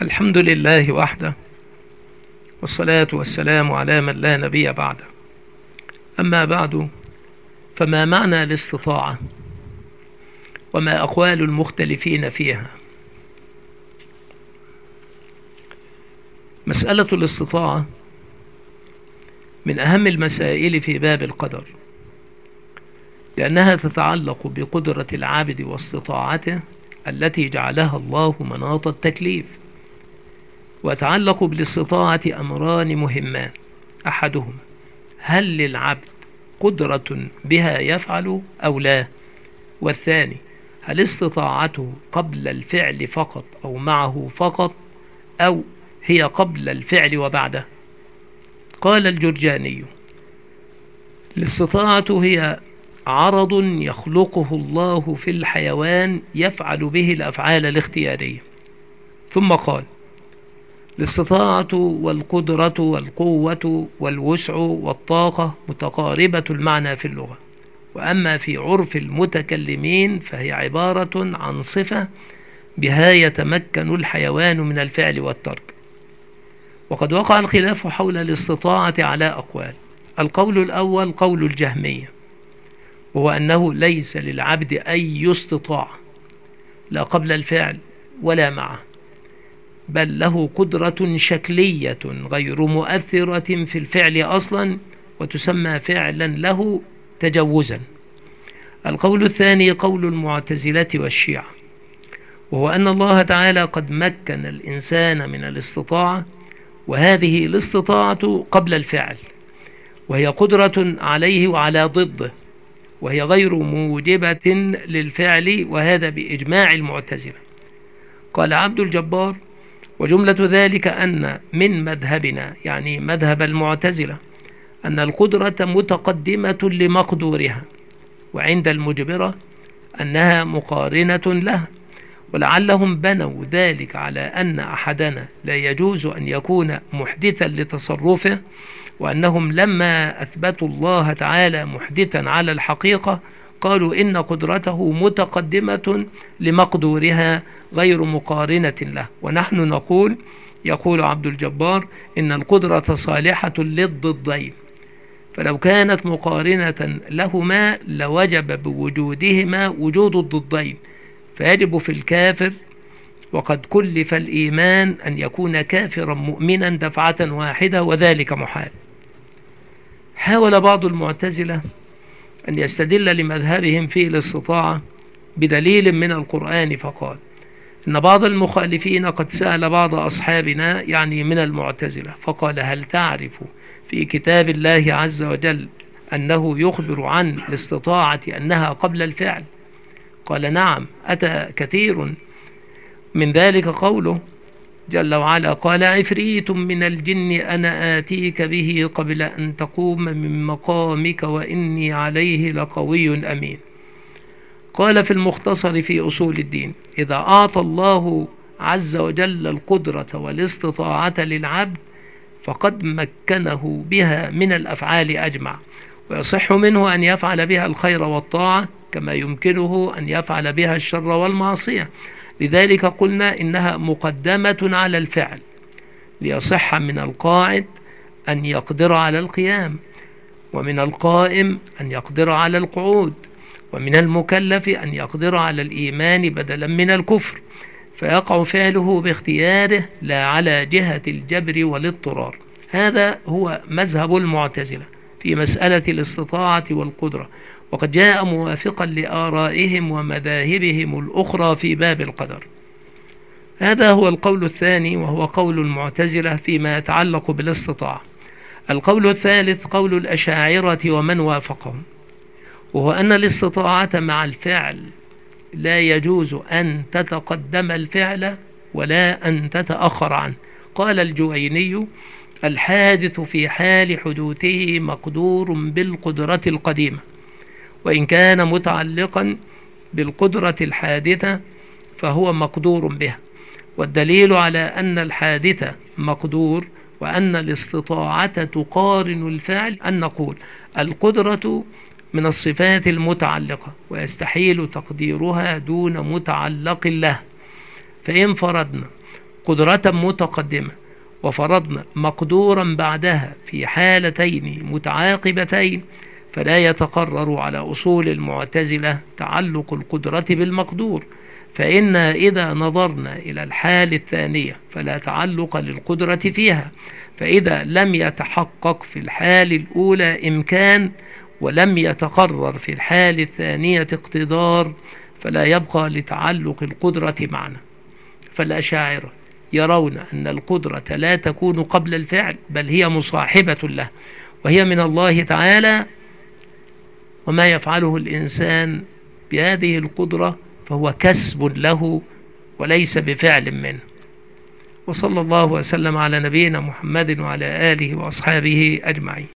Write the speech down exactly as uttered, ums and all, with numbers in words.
الحمد لله وحده، والصلاة والسلام على من لا نبي بعده. أما بعد، فما معنى الاستطاعة وما أقوال المختلفين فيها؟ مسألة الاستطاعة من أهم المسائل في باب القدر، لأنها تتعلق بقدرة العابد واستطاعته التي جعلها الله مناط التكليف. ويتعلق بالاستطاعة أمران مهمان: أحدهما هل للعبد قدرة بها يفعل أو لا؟ والثاني هل استطاعته قبل الفعل فقط أو معه فقط، أو هي قبل الفعل وبعده؟ قال الجرجاني: الاستطاعة هي عرض يخلقه الله في الحيوان يفعل به الأفعال الاختيارية. ثم قال: الاستطاعة والقدرة والقوة والوسع والطاقة متقاربة المعنى في اللغة، وأما في عرف المتكلمين فهي عبارة عن صفة بها يتمكن الحيوان من الفعل والترك. وقد وقع الخلاف حول الاستطاعة على أقوال. القول الأول قول الجهمية، وهو أنه ليس للعبد أي استطاعة لا قبل الفعل ولا معه، بل له قدرة شكلية غير مؤثرة في الفعل أصلا، وتسمى فعلا له تجوزا. القول الثاني قول المعتزلة والشيعة، وهو أن الله تعالى قد مكن الإنسان من الاستطاعة، وهذه الاستطاعة قبل الفعل، وهي قدرة عليه وعلى ضده، وهي غير موجبة للفعل، وهذا بإجماع المعتزلة. قال عبد الجبار: وجملة ذلك أن من مذهبنا، يعني مذهب المعتزلة، أن القدرة متقدمة لمقدورها، وعند المجبرة أنها مقارنة لها، ولعلهم بنوا ذلك على أن أحدنا لا يجوز أن يكون محدثا لتصرفه، وأنهم لما أثبتوا الله تعالى محدثا على الحقيقة قالوا إن قدرته متقدمة لمقدورها غير مقارنة له. ونحن نقول، يقول عبد الجبار، إن القدرة صالحة للضدين، فلو كانت مقارنة لهما لوجب بوجودهما وجود الضدين، فيجب في الكافر وقد كلف الإيمان أن يكون كافرا مؤمنا دفعة واحدة، وذلك محال. حاول بعض المعتزلة أن يستدل لمذهبهم في الاستطاعة بدليل من القرآن، فقال إن بعض المخالفين قد سأل بعض أصحابنا، يعني من المعتزلة، فقال: هل تعرف في كتاب الله عز وجل أنه يخبر عن الاستطاعة أنها قبل الفعل؟ قال: نعم، أتى كثير من ذلك قوله جل وعلا: قال عفريت من الجن أنا آتيك به قبل أن تقوم من مقامك وإني عليه لقوي أمين. قال في المختصر في أصول الدين: إذا أعطى الله عز وجل القدرة والاستطاعة للعبد فقد مكنه بها من الأفعال أجمع، ويصح منه أن يفعل بها الخير والطاعة كما يمكنه أن يفعل بها الشر والمعصية. لذلك قلنا إنها مقدمة على الفعل، ليصح من القاعد أن يقدر على القيام، ومن القائم أن يقدر على القعود، ومن المكلف أن يقدر على الإيمان بدلا من الكفر، فيقع فعله باختياره لا على جهة الجبر والاضطرار. هذا هو مذهب المعتزلة في مسألة الاستطاعة والقدرة، وقد جاء موافقا لآرائهم ومذاهبهم الأخرى في باب القدر. هذا هو القول الثاني، وهو قول المعتزلة فيما يتعلق بالاستطاعة. القول الثالث قول الأشاعرة ومن وافقهم، وهو أن الاستطاعة مع الفعل لا يجوز أن تتقدم الفعل ولا أن تتأخر عنه. قال الجويني: الحادث في حال حدوثه مقدور بالقدرة القديمة، وإن كان متعلقا بالقدرة الحادثة فهو مقدور بها. والدليل على أن الحادثة مقدور وأن الاستطاعة تقارن الفعل أن نقول القدرة من الصفات المتعلقة، ويستحيل تقديرها دون متعلق له. فإن فرضنا قدرة متقدمة وفرضنا مقدورا بعدها في حالتين متعاقبتين، فلا يتقرر على أصول المعتزلة تعلق القدرة بالمقدور، فإن إذا نظرنا إلى الحال الثانية فلا تعلق للقدرة فيها، فإذا لم يتحقق في الحال الأولى إمكان ولم يتقرر في الحال الثانية اقتدار فلا يبقى لتعلق القدرة معنا. فالأشاعرة يرون أن القدرة لا تكون قبل الفعل بل هي مصاحبة له، وهي من الله تعالى، وما يفعله الإنسان بهذه القدرة فهو كسب له وليس بفعل منه. وصلى الله وسلم على نبينا محمد وعلى آله وأصحابه أجمعين.